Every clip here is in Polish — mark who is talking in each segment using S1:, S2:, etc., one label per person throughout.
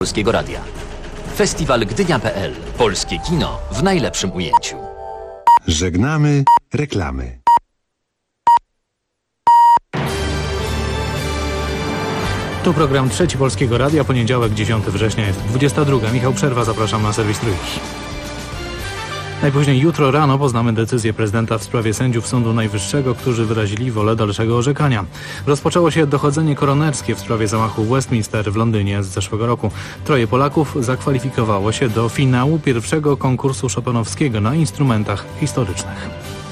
S1: Polskiego Radia. Festiwal Gdynia.pl. Polskie kino w najlepszym ujęciu.
S2: Żegnamy reklamy.
S3: Tu program Trzeci Polskiego Radia, poniedziałek 10 września jest 22. Michał Przerwa, zapraszam na serwis Trójki. Najpóźniej jutro rano poznamy decyzję prezydenta w sprawie sędziów Sądu Najwyższego, którzy wyrazili wolę dalszego orzekania. Rozpoczęło się dochodzenie koronerskie w sprawie zamachu w Westminster w Londynie z zeszłego roku. 3 Polaków zakwalifikowało się do finału pierwszego konkursu chopinowskiego na instrumentach historycznych.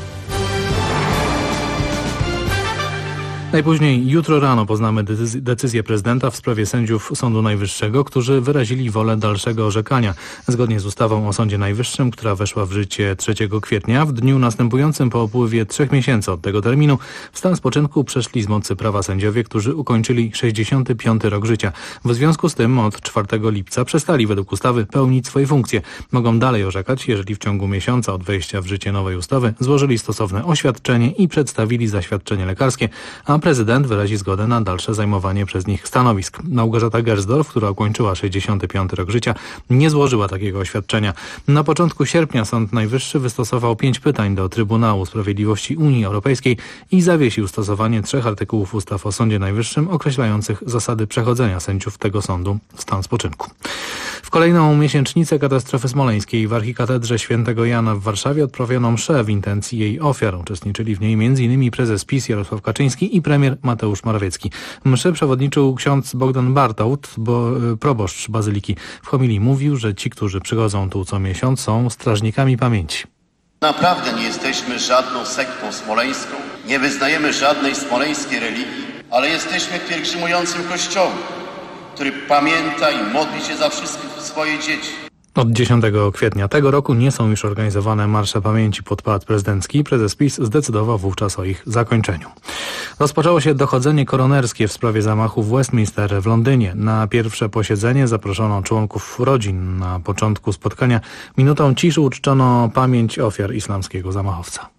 S3: Najpóźniej jutro rano poznamy decyzję prezydenta w sprawie sędziów Sądu Najwyższego, którzy wyrazili wolę dalszego orzekania. Zgodnie z ustawą o Sądzie Najwyższym, która weszła w życie 3 kwietnia, w dniu następującym po upływie 3 miesięcy od tego terminu w stan spoczynku przeszli z mocy prawa sędziowie, którzy ukończyli 65. rok życia. W związku z tym od 4 lipca przestali według ustawy pełnić swoje funkcje. Mogą dalej orzekać, jeżeli w ciągu miesiąca od wejścia w życie nowej ustawy złożyli stosowne oświadczenie i przedstawili zaświadczenie lekarskie, a prezydent wyrazi zgodę na dalsze zajmowanie przez nich stanowisk. Małgorzata Gersdorf, która ukończyła 65. rok życia, nie złożyła takiego oświadczenia. Na początku sierpnia Sąd Najwyższy wystosował 5 pytań do Trybunału Sprawiedliwości Unii Europejskiej i zawiesił stosowanie 3 artykułów ustaw o Sądzie Najwyższym określających zasady przechodzenia sędziów tego sądu w stan spoczynku. W kolejną miesięcznicę katastrofy smoleńskiej w archikatedrze Świętego Jana w Warszawie odprawiono mszę w intencji jej ofiar. Uczestniczyli w niej m.in. prezes PiS Jarosław Kaczyński i premier Mateusz Morawiecki. Mszy przewodniczył ksiądz Bogdan Bartołt, proboszcz bazyliki. W homilii mówił, że ci, którzy przychodzą tu co miesiąc, są strażnikami pamięci.
S4: Naprawdę nie jesteśmy żadną sektą smoleńską, nie wyznajemy żadnej smoleńskiej religii, ale jesteśmy pielgrzymującym kościołem, który pamięta i modli się za wszystkich swoje dzieci.
S3: Od 10 kwietnia tego roku nie są już organizowane marsze pamięci pod Pałac Prezydencki. Prezes PiS zdecydował wówczas o ich zakończeniu. Rozpoczęło się dochodzenie koronerskie w sprawie zamachu w Westminster w Londynie. Na pierwsze posiedzenie zaproszono członków rodzin. Na początku spotkania minutą ciszy uczczono pamięć ofiar islamskiego zamachowca.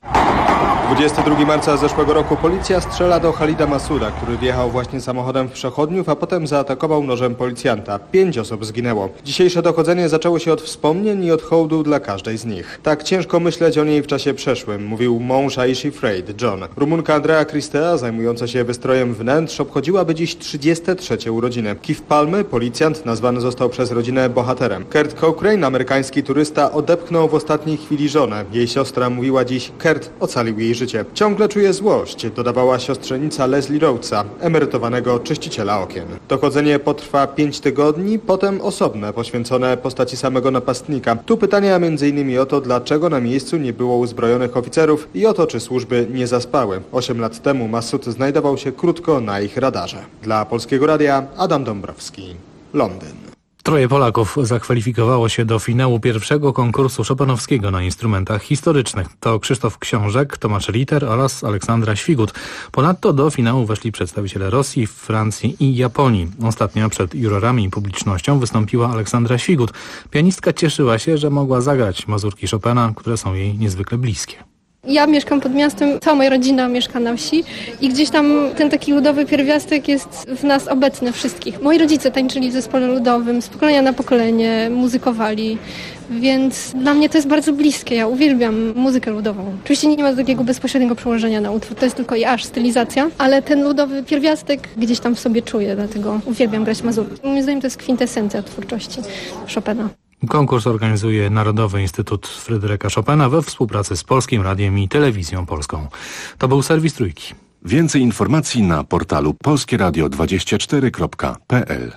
S5: 22 marca zeszłego roku policja strzela do Khalida Masuda, który wjechał właśnie samochodem w przechodniów, a potem zaatakował nożem policjanta. 5 osób zginęło. Dzisiejsze dochodzenie zaczęło się od wspomnień i od hołdu dla każdej z nich. Tak ciężko myśleć o niej w czasie przeszłym, mówił mąż Aishi Freud, John. Rumunka Andrea Cristea, zajmująca się wystrojem wnętrz, obchodziłaby dziś 33 urodziny. Keith Palmy, policjant, nazwany został przez rodzinę bohaterem. Kurt Cochrane, amerykański turysta, odepchnął w ostatniej chwili żonę. Jej siostra mówiła dziś: Kurt ocalił jej życie. Ciągle czuje złość, dodawała siostrzenica Leslie Rhodesa, emerytowanego czyściciela okien. Dochodzenie potrwa 5 tygodni, potem osobne, poświęcone postaci samego napastnika. Tu pytania m.in. o to, dlaczego na miejscu nie było uzbrojonych oficerów i o to, czy służby nie zaspały. 8 lat temu Masud znajdował się krótko na ich radarze. Dla Polskiego Radia Adam Dąbrowski, Londyn.
S3: 3 Polaków zakwalifikowało się do finału pierwszego konkursu chopinowskiego na instrumentach historycznych. To Krzysztof Książek, Tomasz Ritter oraz Aleksandra Świgut. Ponadto do finału weszli przedstawiciele Rosji, Francji i Japonii. Ostatnio przed jurorami i publicznością wystąpiła Aleksandra Świgut. Pianistka cieszyła się, że mogła zagrać mazurki Chopina, które są jej niezwykle bliskie.
S6: Ja mieszkam pod miastem, cała moja rodzina mieszka na wsi i gdzieś tam ten taki ludowy pierwiastek jest w nas obecny wszystkich. Moi rodzice tańczyli w zespole ludowym, z pokolenia na pokolenie muzykowali, więc dla mnie to jest bardzo bliskie. Ja uwielbiam muzykę ludową. Oczywiście nie ma takiego bezpośredniego przełożenia na utwór, to jest tylko stylizacja, ale ten ludowy pierwiastek gdzieś tam w sobie czuję, dlatego uwielbiam grać mazurki. Moim zdaniem to jest kwintesencja twórczości Chopina.
S3: Konkurs organizuje Narodowy Instytut Fryderyka Chopina we współpracy z Polskim Radiem i Telewizją Polską. To był serwis Trójki.
S2: Więcej informacji na portalu polskieradio24.pl.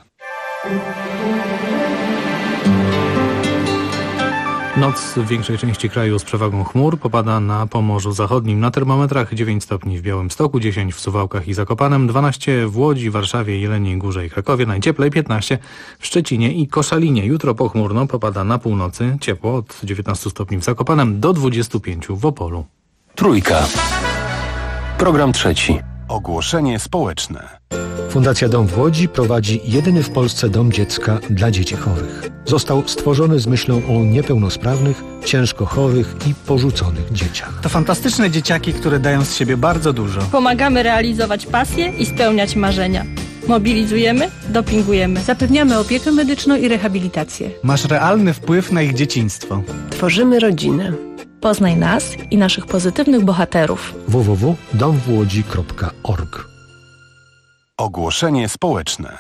S3: Noc w większej części kraju z przewagą chmur popada na Pomorzu Zachodnim. Na termometrach 9 stopni w Białymstoku, 10 w Suwałkach i Zakopanem, 12 w Łodzi, Warszawie, Jeleniej Górze i Krakowie, najcieplej 15 w Szczecinie i Koszalinie. Jutro pochmurno popada na północy, ciepło od 19 stopni w Zakopanem do 25 w Opolu.
S1: Trójka. Program trzeci.
S2: Ogłoszenie społeczne.
S7: Fundacja Dom w Łodzi prowadzi jedyny w Polsce dom dziecka dla dzieci chorych. Został stworzony z myślą o niepełnosprawnych, ciężko chorych i porzuconych dzieciach.
S8: To fantastyczne dzieciaki, które dają z siebie bardzo dużo.
S9: Pomagamy realizować pasje i spełniać marzenia.
S8: Mobilizujemy, dopingujemy.
S9: Zapewniamy opiekę medyczną i rehabilitację.
S10: Masz realny wpływ na ich dzieciństwo.
S11: Tworzymy rodzinę.
S8: Poznaj nas i naszych pozytywnych bohaterów.
S7: www.domwłodzi.org.
S2: Ogłoszenie społeczne.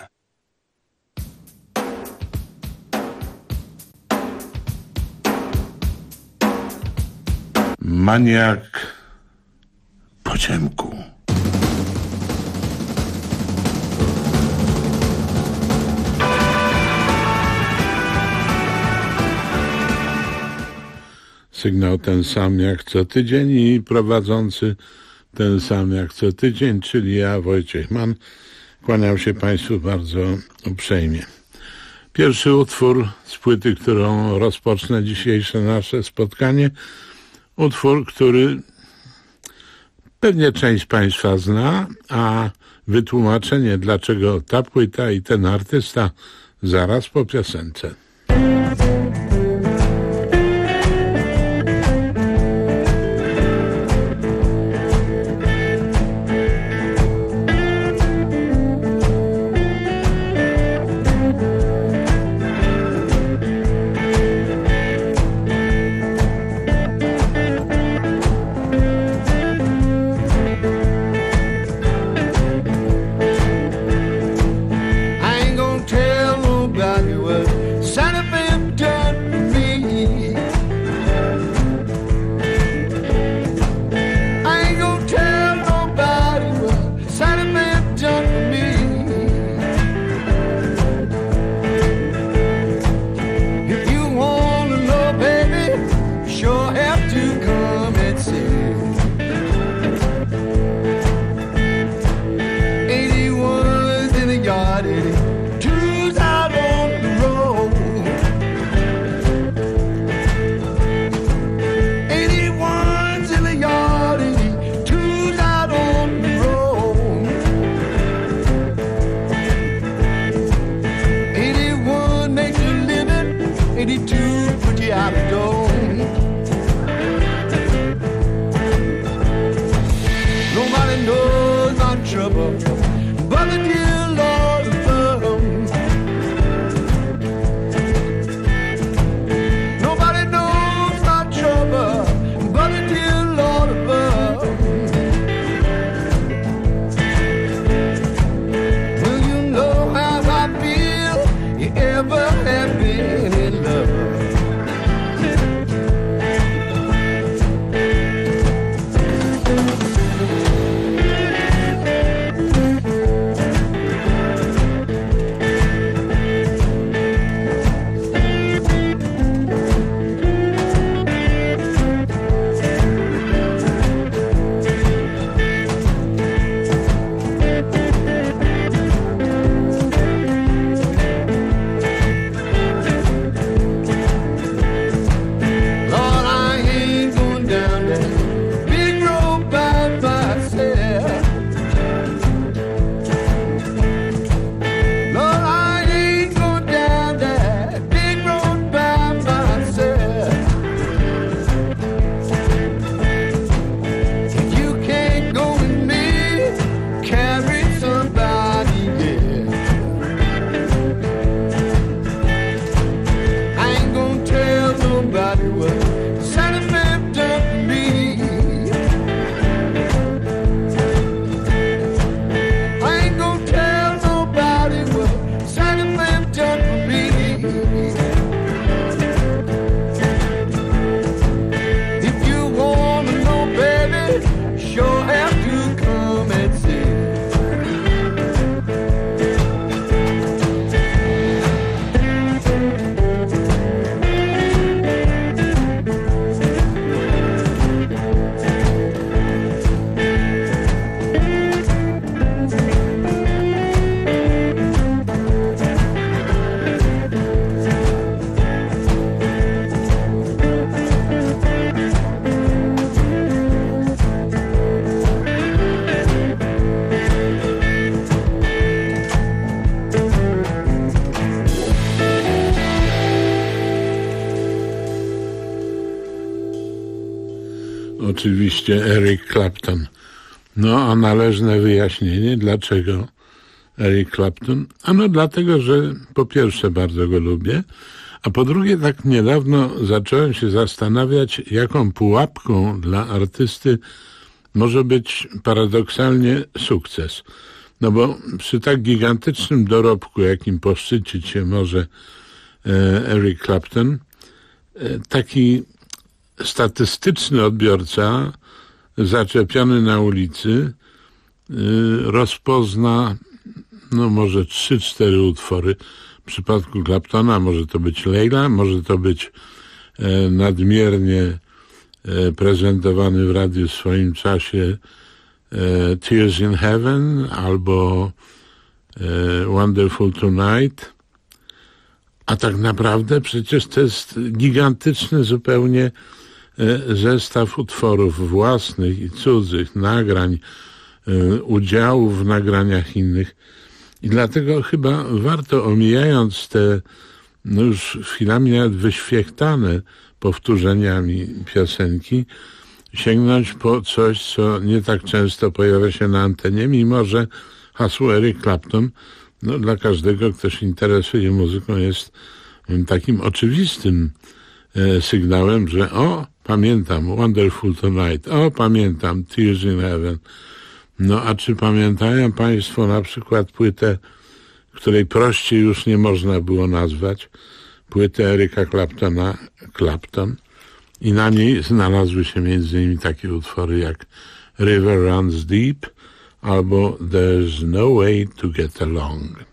S12: Maniak po ciemku. Sygnał ten sam jak co tydzień i prowadzący ten sam jak co tydzień, czyli ja, Wojciech Mann, kłaniam się Państwu bardzo uprzejmie. Pierwszy utwór z płyty, którą rozpocznę dzisiejsze nasze spotkanie, utwór, który pewnie część Państwa zna, a wytłumaczenie, dlaczego ta płyta i ten artysta, zaraz po piosence. Oczywiście Eric Clapton. No a należne wyjaśnienie, dlaczego Eric Clapton? Ano dlatego, że po pierwsze bardzo go lubię, a po drugie tak niedawno zacząłem się zastanawiać, jaką pułapką dla artysty może być paradoksalnie sukces. No bo przy tak gigantycznym dorobku, jakim poszczycić się może Eric Clapton, taki statystyczny odbiorca zaczepiony na ulicy rozpozna no może 3-4 utwory. W przypadku Claptona może to być Leila, może to być nadmiernie prezentowany w radiu w swoim czasie Tears in Heaven albo Wonderful Tonight. A tak naprawdę przecież to jest gigantyczny zupełnie zestaw utworów własnych i cudzych, nagrań, udziałów w nagraniach innych. I dlatego chyba warto, omijając te no już chwilami nawet wyświechtane powtórzeniami piosenki, sięgnąć po coś, co nie tak często pojawia się na antenie, mimo że hasło Eric Clapton no, dla każdego, kto się interesuje muzyką, jest takim oczywistym sygnałem, że pamiętam Wonderful Tonight, pamiętam Tears in Heaven. No a czy pamiętają Państwo na przykład płytę, której prościej już nie można było nazwać, płytę Erica Claptona, Clapton, i na niej znalazły się między innymi takie utwory jak River Runs Deep albo There's No Way to Get Along.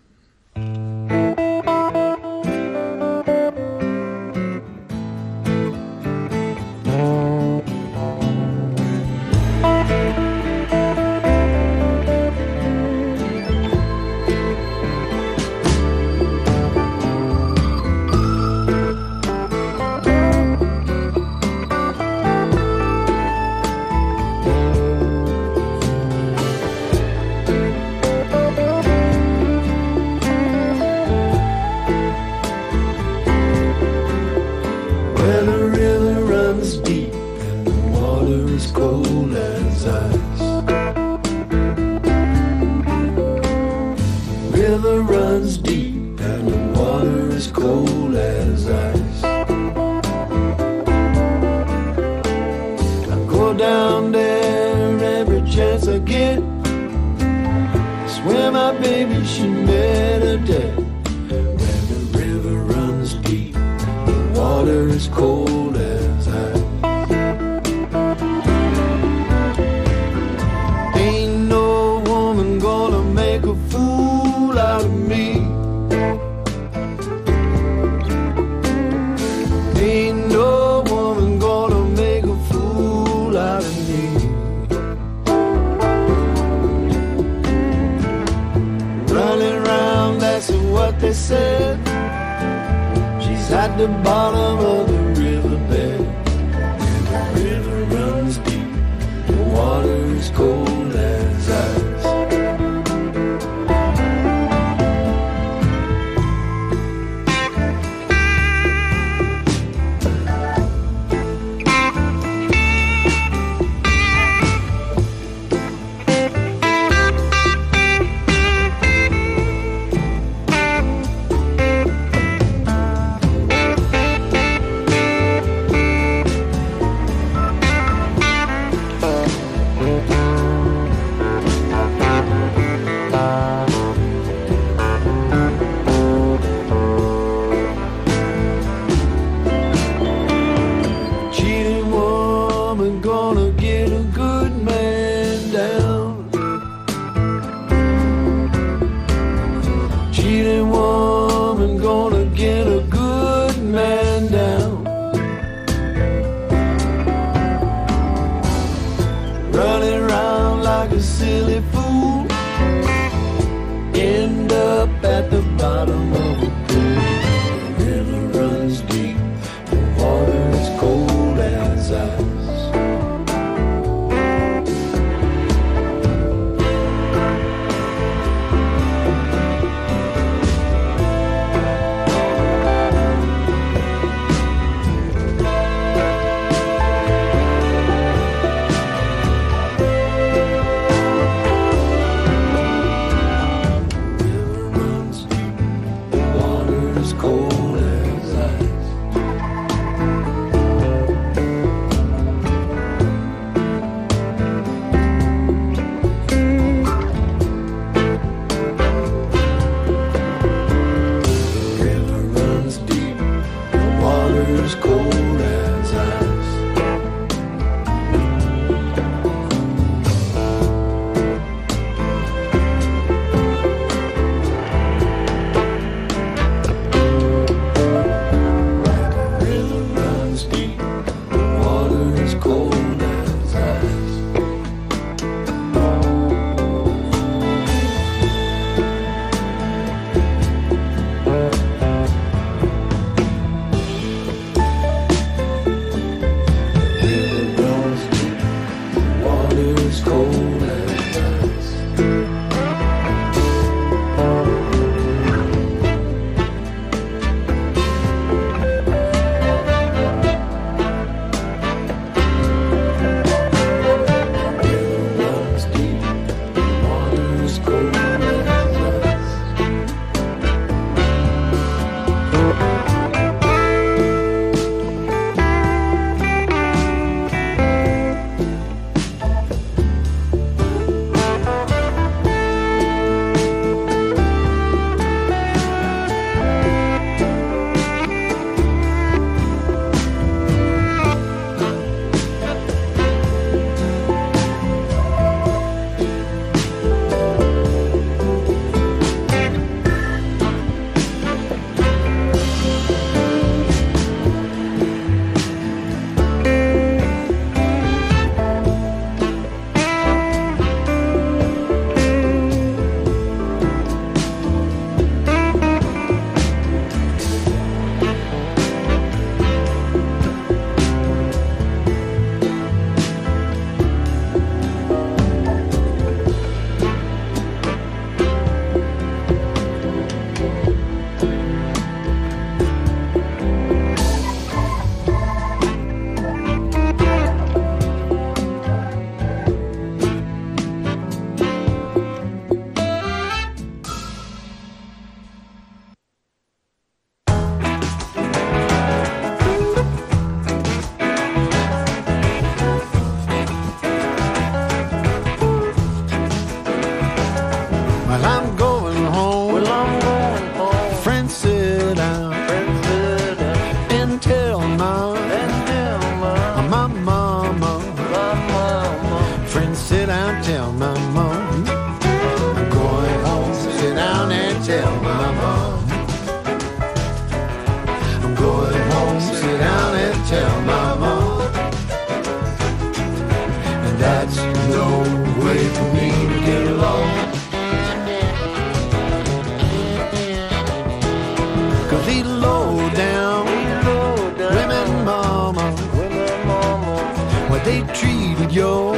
S11: these low down women, mama, what they treated your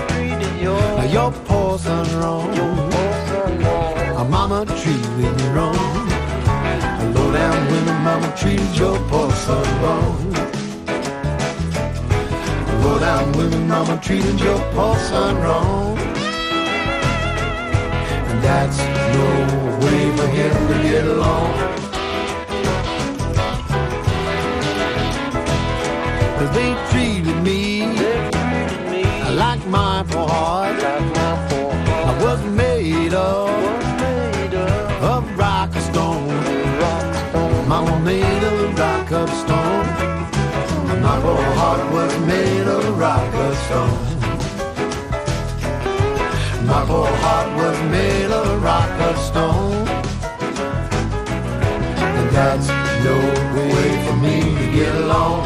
S11: poor son wrong. Mama treated me wrong. Low down women, mama treated your poor son wrong. Low down women, mama treated your poor son wrong. And that's no way for him to get along. 'Cause they treated me like my poor heart. I was made of rock or stone. Mama made of rock of stone. My poor heart was made of rock of stone. My poor heart was made of rock of stone. And that's no way for me to get along.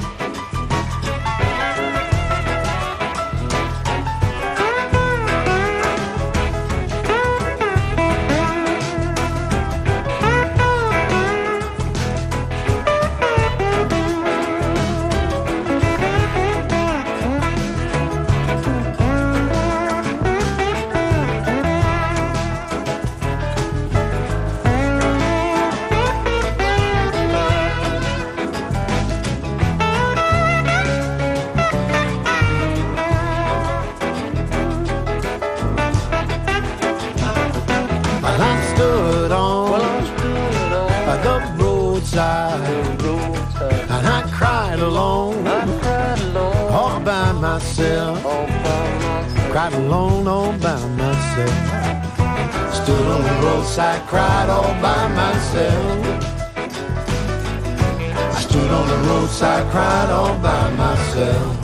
S11: And I cried alone, all by myself. Cried alone, all by myself. Stood on the roadside, cried all by myself. I stood on the roadside, cried all by myself.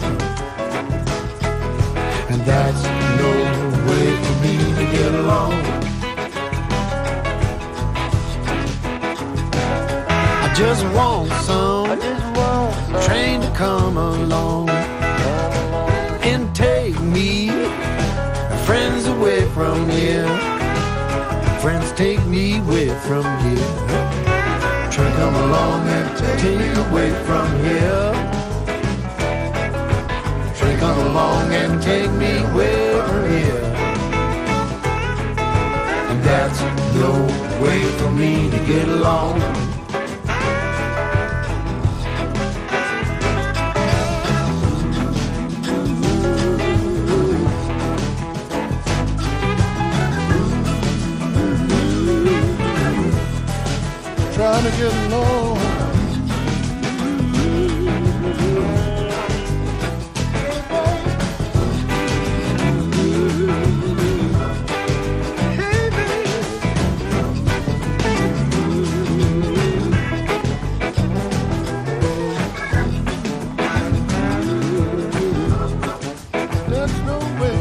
S11: And that's no way for me to get along. Just want some train to come along and take me friends away from here. Friends take me away from here. Train come along and take me away from here. Train come along and take me away from here. And that's no way for me to get along. Trying to get along. There's no way.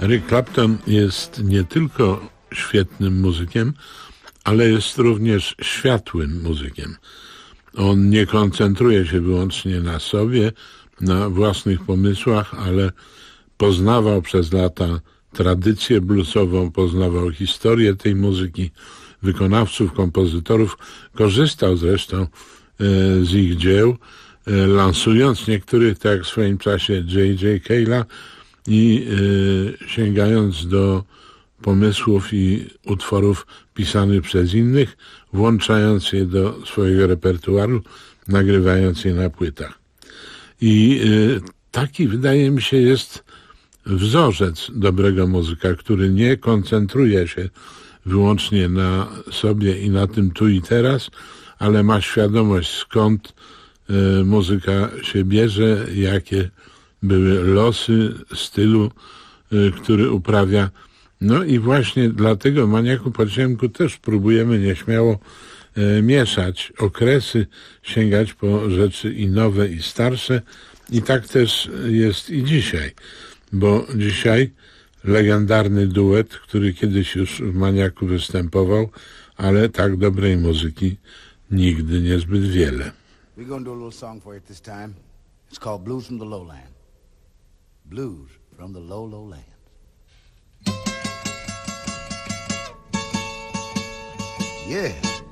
S12: Eric Clapton jest nie tylko świetnym muzykiem, ale jest również światłym muzykiem. On nie koncentruje się wyłącznie na sobie, na własnych pomysłach, ale poznawał przez lata tradycję bluesową, poznawał historię tej muzyki, wykonawców, kompozytorów, korzystał zresztą z ich dzieł, lansując niektórych, tak jak w swoim czasie J.J. Cale'a i sięgając do pomysłów i utworów pisanych przez innych, włączając je do swojego repertuaru, nagrywając je na płytach. I taki, wydaje mi się, jest wzorzec dobrego muzyka, który nie koncentruje się wyłącznie na sobie i na tym tu i teraz, ale ma świadomość, skąd muzyka się bierze, jakie były losy stylu, który uprawia. No i właśnie dlatego Maniaku po ciemku też próbujemy nieśmiało mieszać okresy, sięgać po rzeczy i nowe, i starsze. I tak też jest i dzisiaj, bo dzisiaj legendarny duet, który kiedyś już w Maniaku występował, ale tak dobrej muzyki nigdy niezbyt wiele.
S13: We're gonna do a little song for you this time. It's called Blues from the Lowland. Blues from the Lowlands. Yeah.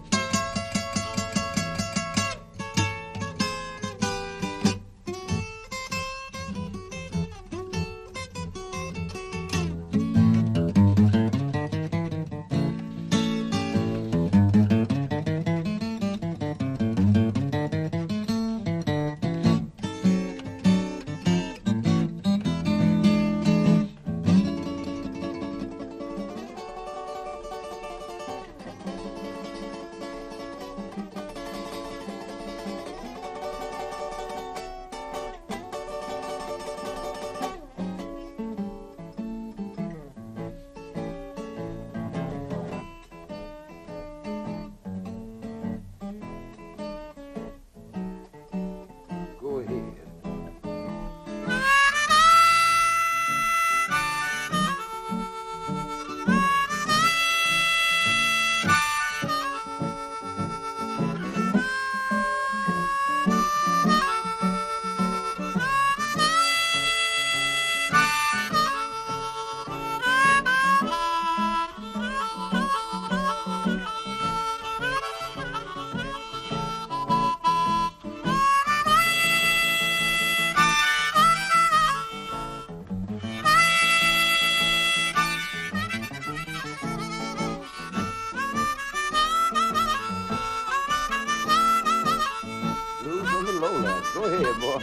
S13: Go ahead, boy.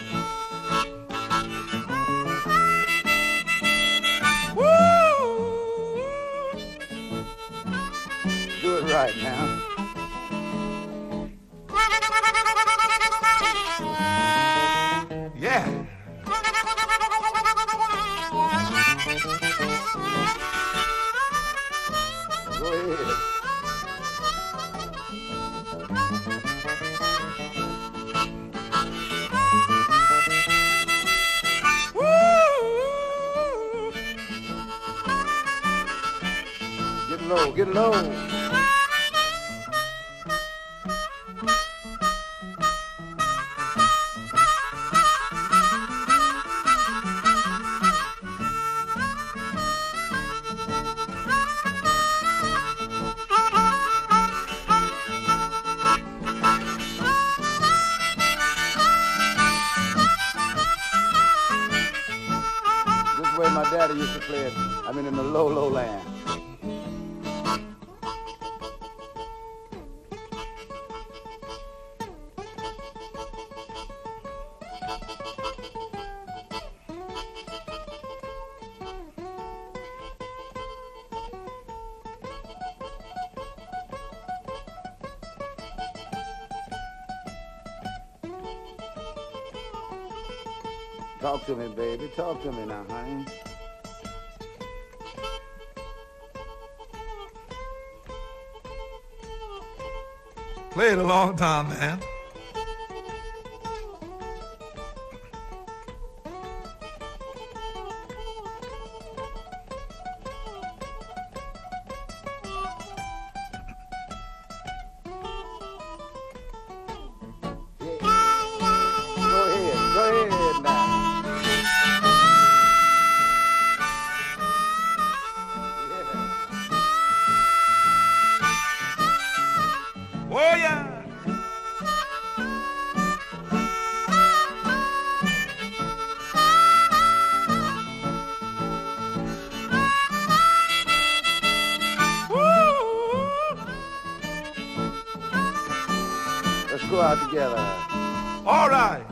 S13: Woo! Do it right now. Yeah. Go ahead. Get low. This way my daddy used to play it. I mean in the low land. Talk to me, baby. Talk to me now, honey.
S14: Played a long time, man.
S13: out together.
S14: All right.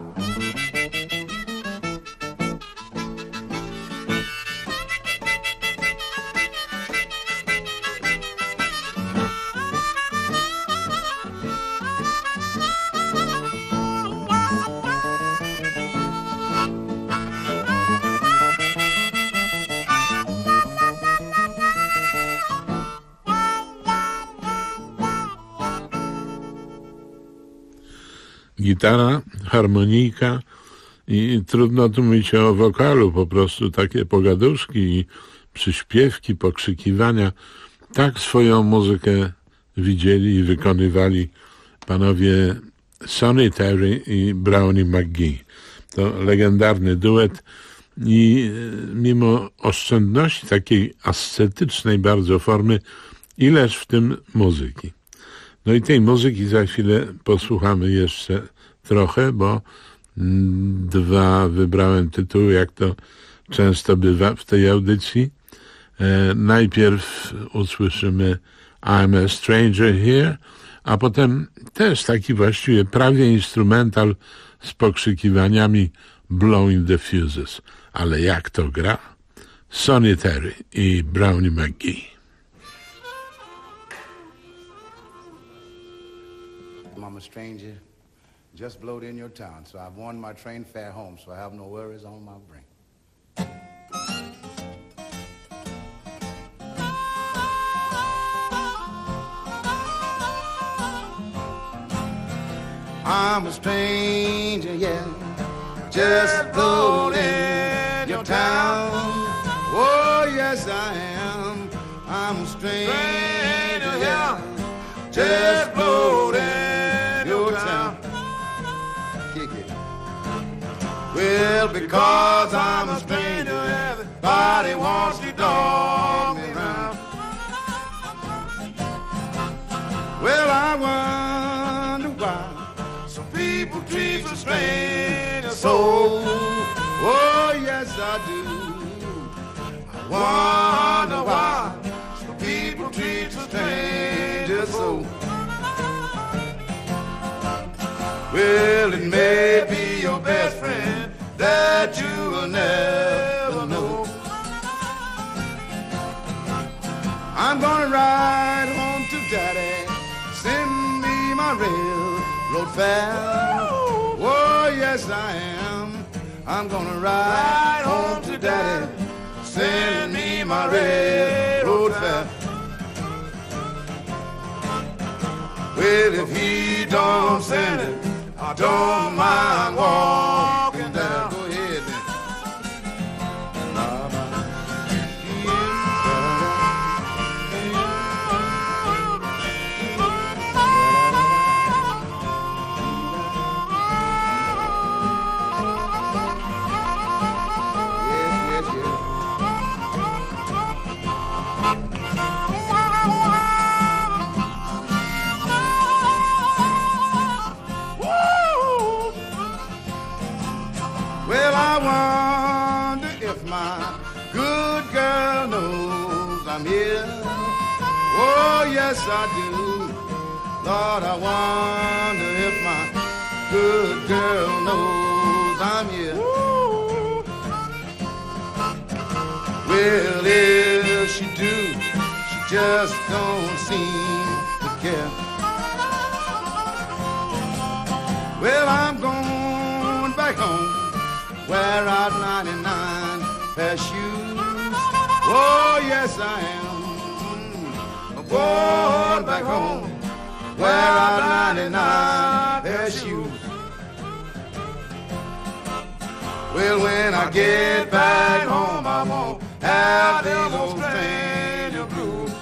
S12: Gitara, harmonijka i trudno tu mówić o wokalu, po prostu takie pogaduszki i przyśpiewki, pokrzykiwania. Tak swoją muzykę widzieli i wykonywali panowie Sonny Terry i Brownie McGhee. To legendarny duet i mimo oszczędności takiej ascetycznej bardzo formy, ileż w tym muzyki. No i tej muzyki za chwilę posłuchamy jeszcze trochę, bo dwa wybrałem tytuły, jak to często bywa w tej audycji. Najpierw usłyszymy I'm a Stranger Here, a potem też taki właściwie prawie instrumental z pokrzykiwaniami Blowing the Fuses. Ale jak to gra? Sonny Terry i Brownie McGhee.
S13: I'm a stranger, just blowed in your town, so I've won my train fare home, so I have no worries on my brain. I'm a stranger, yeah, just blowed in your town. Oh, yes, I am. I'm a stranger, yeah, just blowed in your town. Kick it. Well, because I'm a stranger, everybody wants to dog me around. Well, I wonder why some people treat a stranger so. Oh, yes, I do. I wonder why some people treat a stranger so. Well, it may be your best friend that you will never know. I'm gonna ride home to Daddy, send me my railroad fare. Oh, yes, I am. I'm gonna ride home to Daddy, send me my railroad fare. Well, if he don't send it, I don't mind walking down. Go ahead, then. Well, I wonder if my good girl knows I'm here. Oh, yes, I do. Lord, I wonder if my good girl knows I'm here. Well, if she do, she just don't seem to care. Well, I'm going back home, wear out 99 pair of shoes. Oh, yes, I am. I'm going back home, wear out 99 pair of shoes. Well, when I get back home, I won't have these old stranger blues.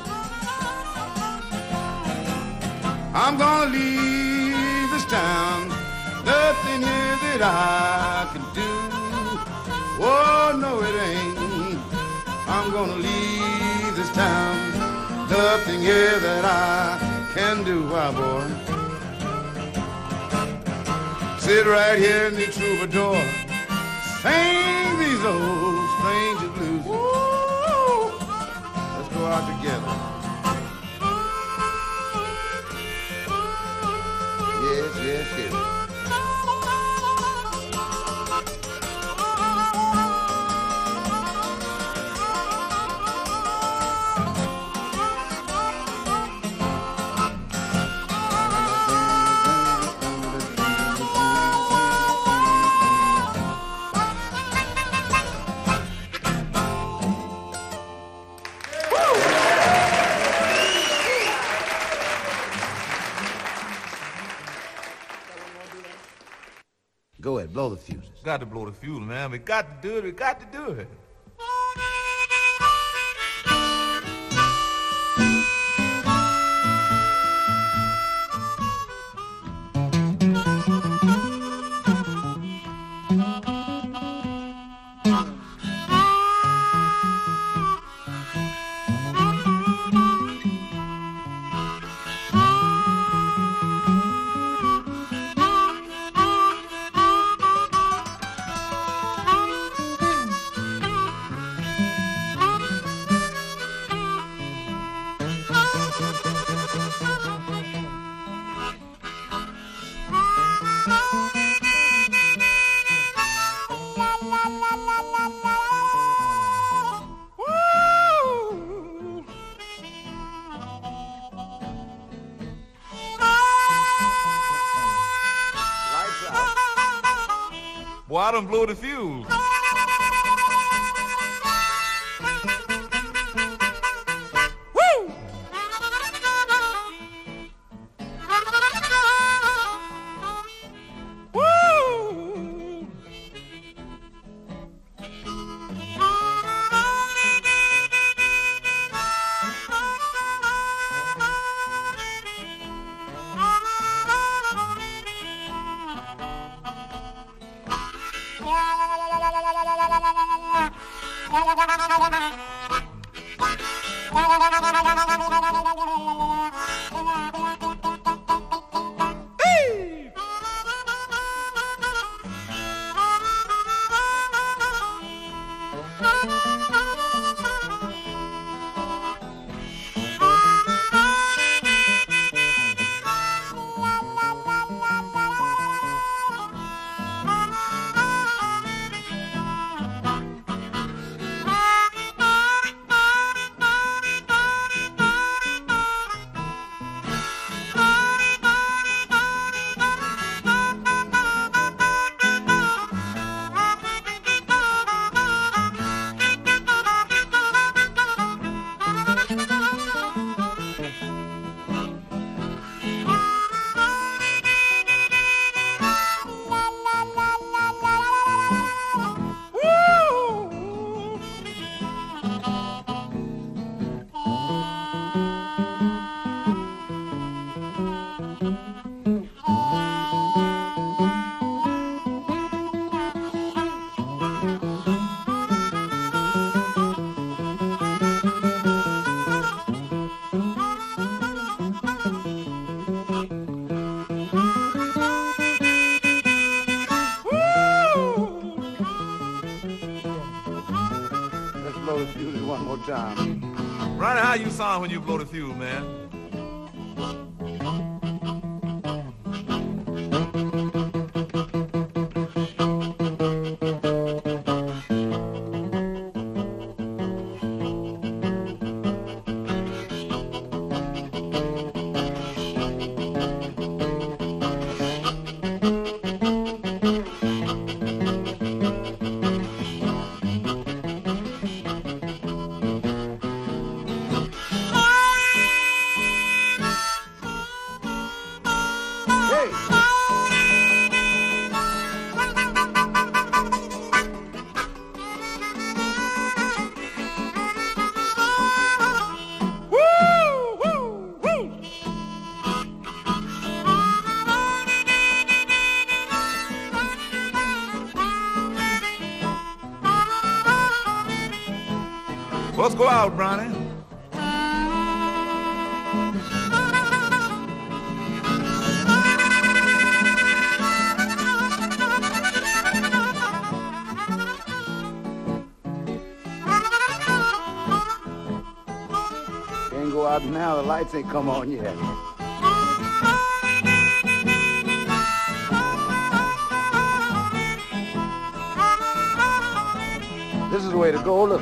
S13: I'm gonna leave this town, nothing here that I can do. Oh, no, it ain't. I'm gonna leave this town, nothing here that I can do. Why, boy? Sit right here in the troubadour, sing these old stranger blues. Woo! Let's go out together. Yes, yes, yes.
S15: Go ahead, blow the fuses.
S14: Got to blow the fuse, man. We got to do it. We got to do it. Boy, I done blow the fuse. Woo! Woo!
S15: Blow the fuses one more time.
S14: Ronnie, how you sound when you blow the fuse, man? Let's go out, Bronny.
S15: Can't go out now, the lights ain't come on yet. This is the way to go, look.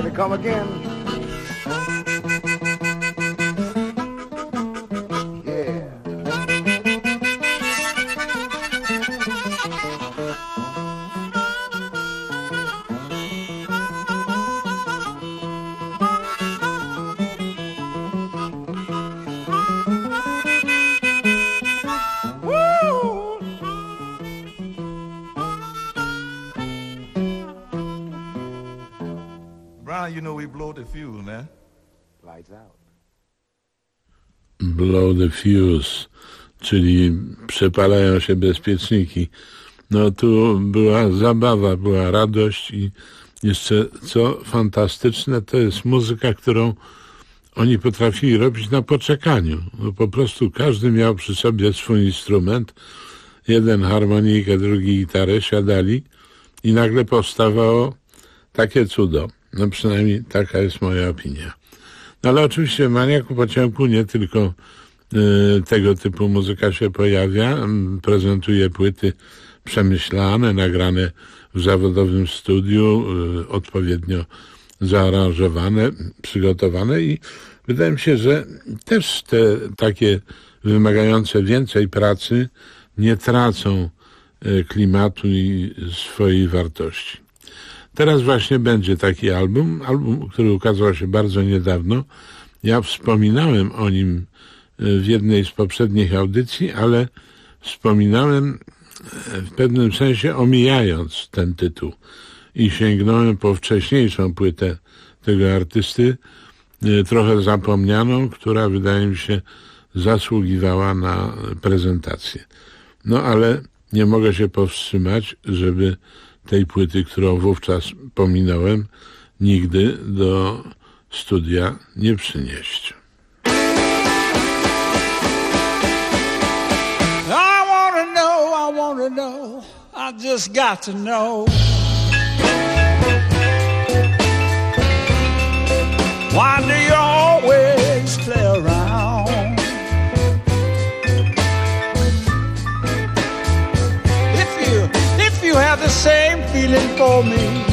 S15: to come again? Yeah.
S14: Brian, you know we blow the fuse, man.
S15: Lights out.
S12: Blow the fuse, czyli przepalają się bezpieczniki. No tu była zabawa, była radość i jeszcze co fantastyczne, to jest muzyka, którą oni potrafili robić na poczekaniu. No po prostu każdy miał przy sobie swój instrument, jeden harmonijkę, drugi gitarę, siadali i nagle powstawało takie cudo. No przynajmniej taka jest moja opinia. No ale oczywiście w Maniaku Pociągu nie tylko tego typu muzyka się pojawia. Prezentuje płyty przemyślane, nagrane w zawodowym studiu, odpowiednio zaaranżowane, przygotowane i wydaje mi się, że też te takie wymagające więcej pracy nie tracą klimatu i swojej wartości. Teraz właśnie będzie taki album, który ukazał się bardzo niedawno. Ja wspominałem o nim w jednej z poprzednich audycji, ale wspominałem w pewnym sensie omijając ten tytuł i sięgnąłem po wcześniejszą płytę tego artysty, trochę zapomnianą, która wydaje mi się zasługiwała na prezentację. No ale nie mogę się powstrzymać, żeby tej płyty, którą wówczas pominąłem, nigdy do studia nie przynieść.
S11: I wanna know, I just got to know. Why do you always play around? If you have the same feeling for me,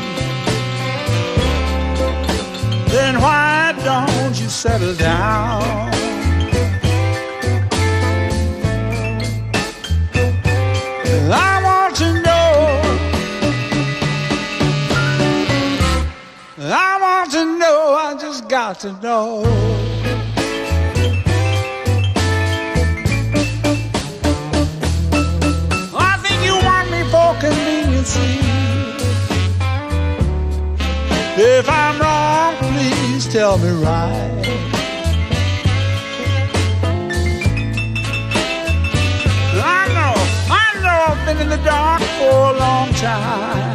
S11: then why don't you settle down? I want to know, I just got to know. I think you want me for conveniency. If I'm wrong, please tell me right. I know I've been in the dark for a long time,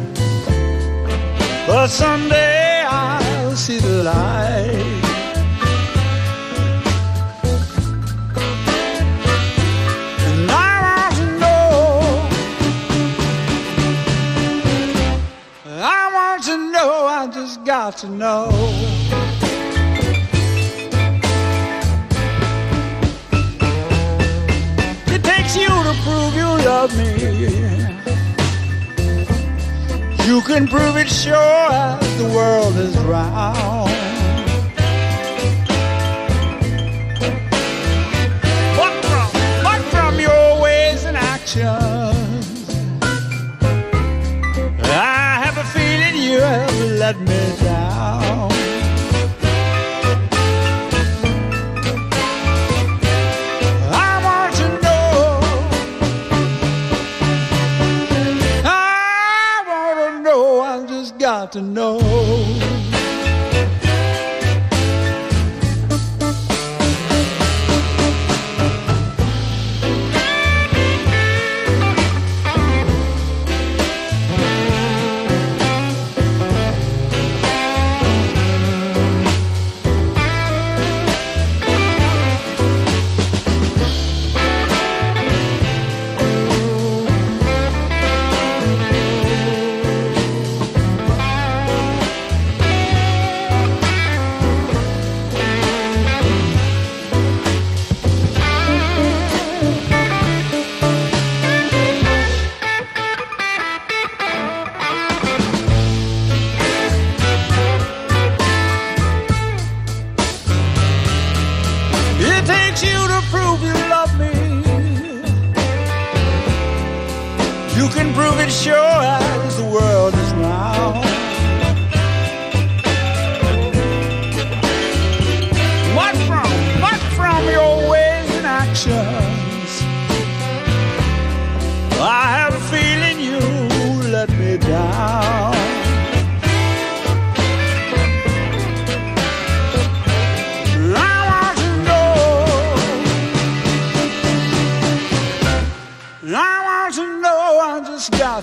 S11: but someday I'll see the light. And I want to know, I just got to know. It takes you to prove you love me. You can prove it sure as the world is round. But from your ways and actions, I have a feeling you have let me down. I want to know, I just got to know.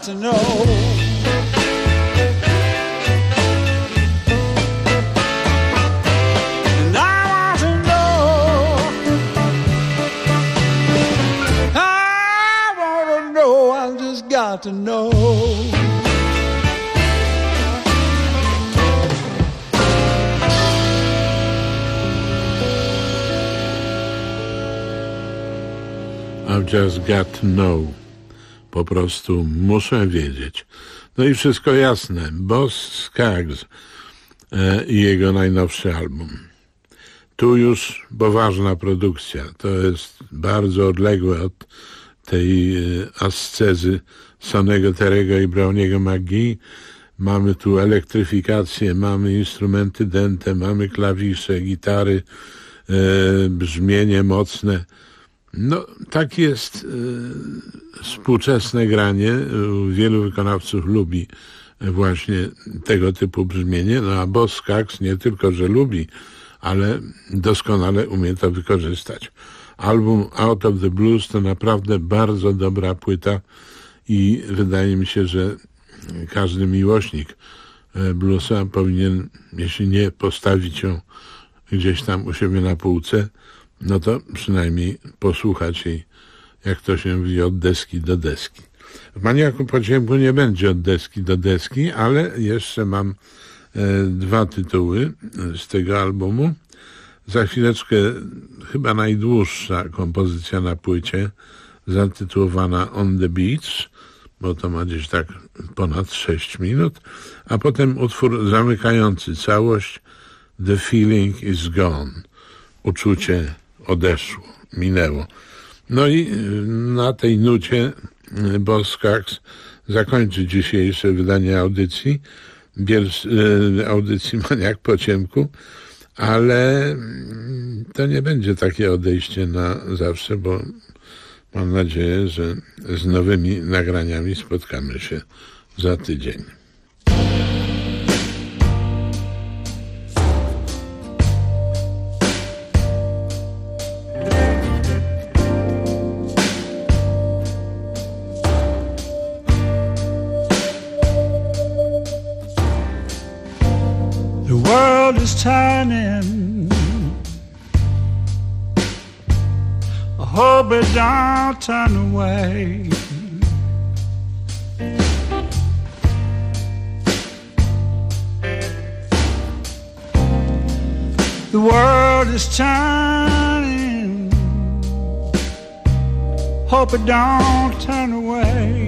S11: to know. And I want to know. I want to know. I just got to know.
S12: I've just got to know. Po prostu muszę wiedzieć. No i wszystko jasne. Boz Scaggs i jego najnowszy album. Tu już poważna produkcja. To jest bardzo odległe od tej ascezy Sonnego Terry'ego i Browniego McGee. Mamy tu elektryfikację, mamy instrumenty dęte, mamy klawisze, gitary, brzmienie mocne. No, tak jest współczesne granie. Wielu wykonawców lubi właśnie tego typu brzmienie. No a Boz Scaggs nie tylko, że lubi, ale doskonale umie to wykorzystać. Album Out of the Blues to naprawdę bardzo dobra płyta i wydaje mi się, że każdy miłośnik bluesa powinien, jeśli nie postawić ją gdzieś tam u siebie na półce, no to przynajmniej posłuchać jej, jak to się mówi, od deski do deski. W Maniaku po ciemku nie będzie od deski do deski, ale jeszcze mam dwa tytuły z tego albumu. Za chwileczkę chyba najdłuższa kompozycja na płycie, zatytułowana On the Beach, bo to ma gdzieś tak ponad 6 minut, a potem utwór zamykający całość, The Feeling is Gone. Uczucie odeszło, minęło. No i na tej nucie Boz Scaggs zakończy dzisiejsze wydanie audycji, audycji Maniak po ciemku, ale to nie będzie takie odejście na zawsze, bo mam nadzieję, że z nowymi nagraniami spotkamy się za tydzień.
S11: The world is turning. I hope it don't turn away. The world is turning. Hope it don't turn away.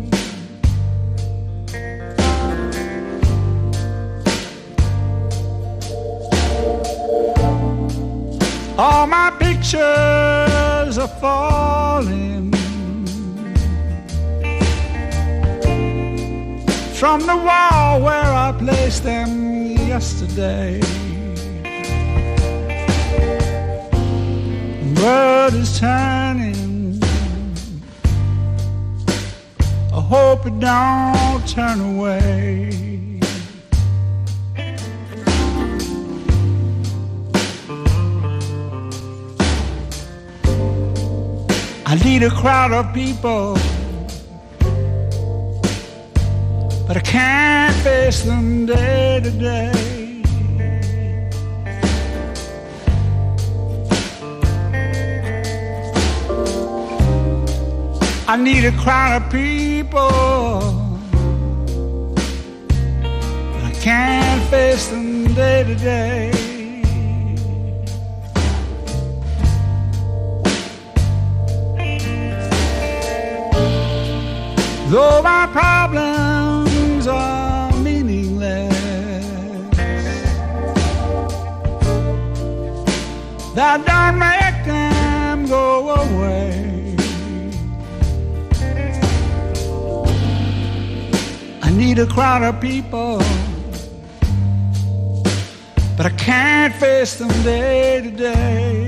S11: All my pictures are falling from the wall where I placed them yesterday. The world is turning. I hope it don't turn away. I need a crowd of people, but I can't face them day to day. I need a crowd of people, but I can't face them day to day. Though my problems are meaningless, that don't make them go away. I need a crowd of people, but I can't face them day to day.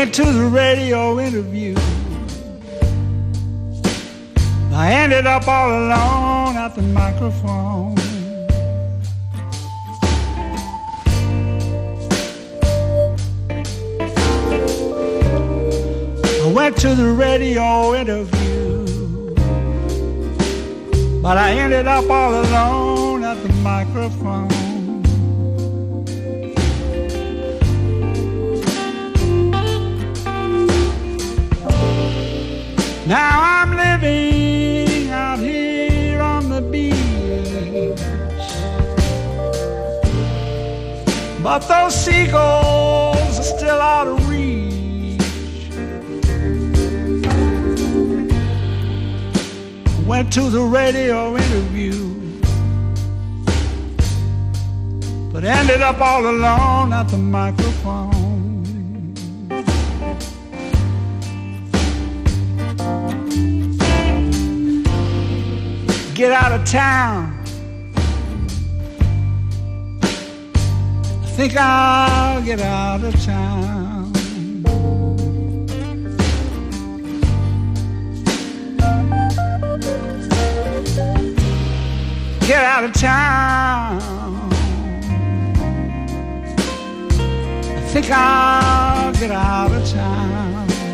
S11: went to the radio interview. I ended up all alone at the microphone. I went to the radio interview, but I ended up all alone at the microphone. Now I'm living out here on the beach, but those seagulls are still out of reach. Went to the radio interview, but ended up all alone at the microphone. Get out of town, I think I'll get out of town. Get out of town, I think I'll get out of town.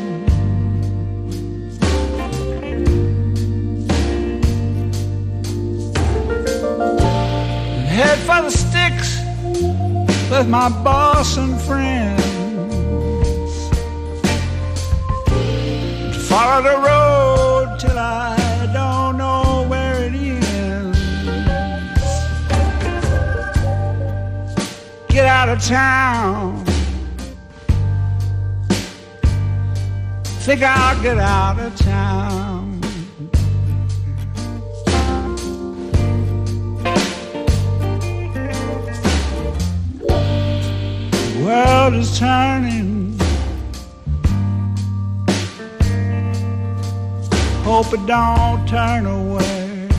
S11: Head for the sticks with my boss and friends, to follow the road till I don't know where it ends. Get out of town, think I'll get out of town. The world is turning, hope it don't turn away.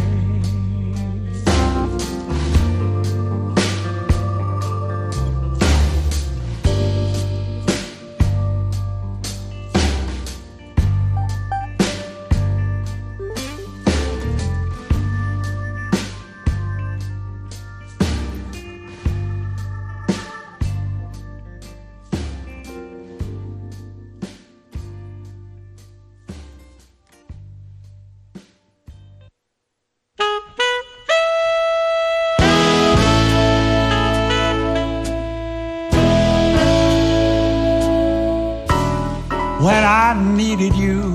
S11: When I needed you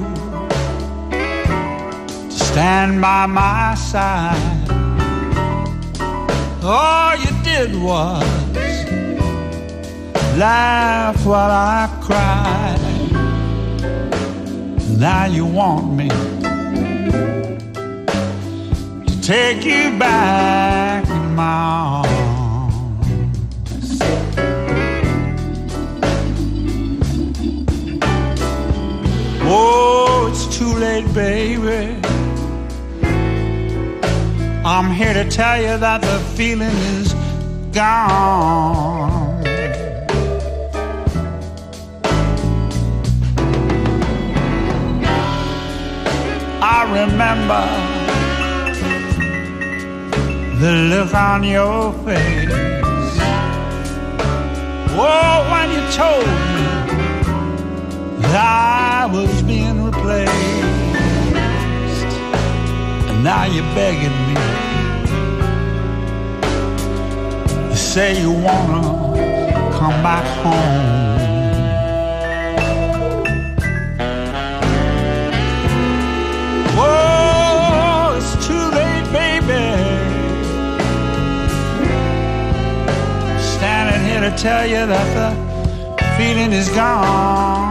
S11: to stand by my side, all you did was laugh while I cried. Now you want me to take you back in my arms. Oh, it's too late, baby. I'm here to tell you that the feeling is gone. I remember the look on your face. Oh, when you told me I was being replaced, and now you're begging me. You say you wanna come back home. Oh, it's too late, baby. Standing here to tell you that the feeling is gone.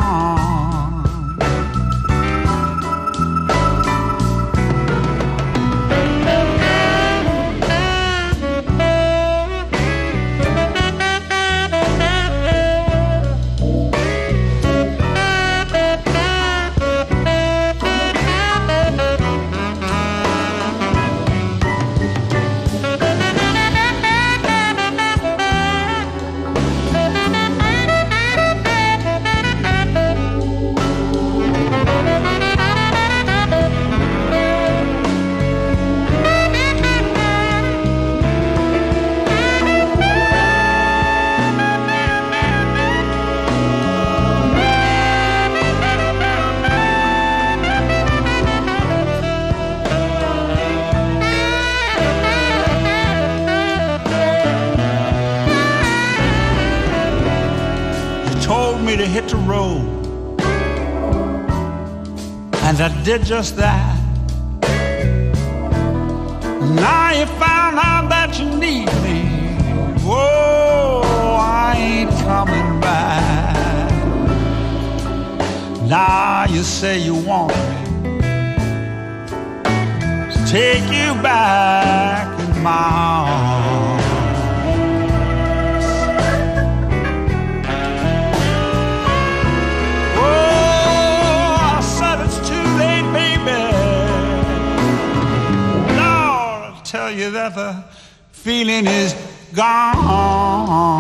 S16: me to hit the road, and I did just that. Now you found out that you need me. Whoa, I ain't coming back. Now you say you want me to take you back in my arms. Oh, I said it's too late, baby. Lord, I'll tell you that the feeling is gone.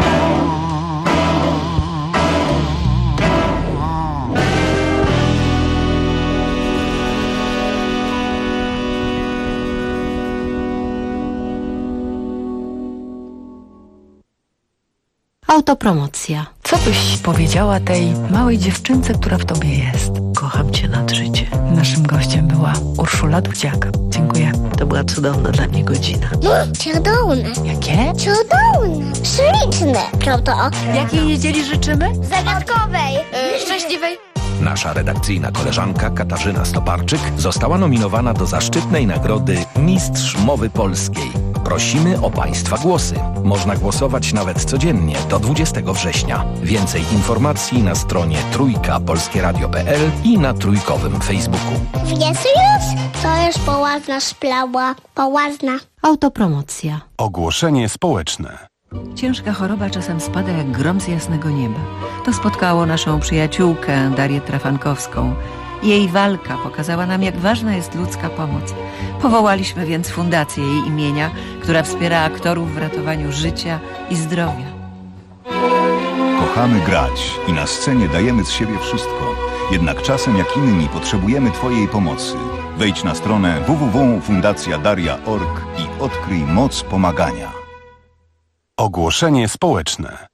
S17: Autopromocja.
S18: Co byś powiedziała tej małej dziewczynce, która w tobie jest?
S17: Kocham cię nad życie.
S18: Naszym gościem była Urszula Dudziak. Dziękuję.
S17: To była cudowna dla mnie godzina.
S19: Cudowne.
S18: Jakie?
S19: Cudowne. Śliczne. Prawda?
S18: Jakiej niedzieli życzymy?
S19: Zagadkowej.
S20: Szczęśliwej. Nasza redakcyjna koleżanka Katarzyna Stoparczyk została nominowana do zaszczytnej nagrody Mistrz Mowy Polskiej. Prosimy o Państwa głosy. Można głosować nawet codziennie do 20 września. Więcej informacji na stronie trójkapolskieradio.pl i na trójkowym Facebooku.
S19: Wiesz już? To już poważna sprawa. Poważna.
S17: Autopromocja.
S2: Ogłoszenie społeczne.
S21: Ciężka choroba czasem spada jak grom z jasnego nieba. To spotkało naszą przyjaciółkę Darię Trafankowską. Jej walka pokazała nam, jak ważna jest ludzka pomoc. Powołaliśmy więc fundację jej imienia, która wspiera aktorów w ratowaniu życia i zdrowia.
S22: Kochamy grać i na scenie dajemy z siebie wszystko. Jednak czasem jak inni potrzebujemy Twojej pomocy. Wejdź na stronę www.fundacjadaria.org i odkryj moc pomagania.
S2: Ogłoszenie społeczne.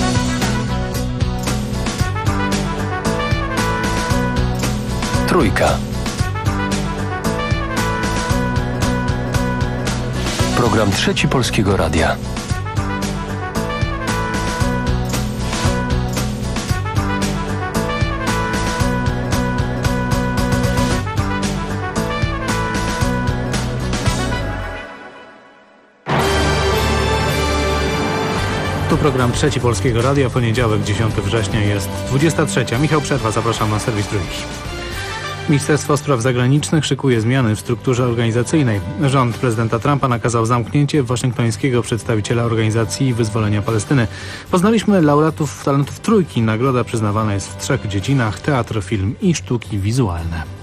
S20: Trójka. Program Trzeci Polskiego Radia.
S3: Tu program Trzeci Polskiego Radia, poniedziałek 10 września jest 23. Michał Przerwa, zapraszam na serwis Trójki. Ministerstwo Spraw Zagranicznych szykuje zmiany w strukturze organizacyjnej. Rząd prezydenta Trumpa nakazał zamknięcie waszyngtońskiego przedstawiciela Organizacji Wyzwolenia Palestyny. Poznaliśmy laureatów talentów Trójki. Nagroda przyznawana jest w 3 dziedzinach: teatr, film i sztuki wizualne.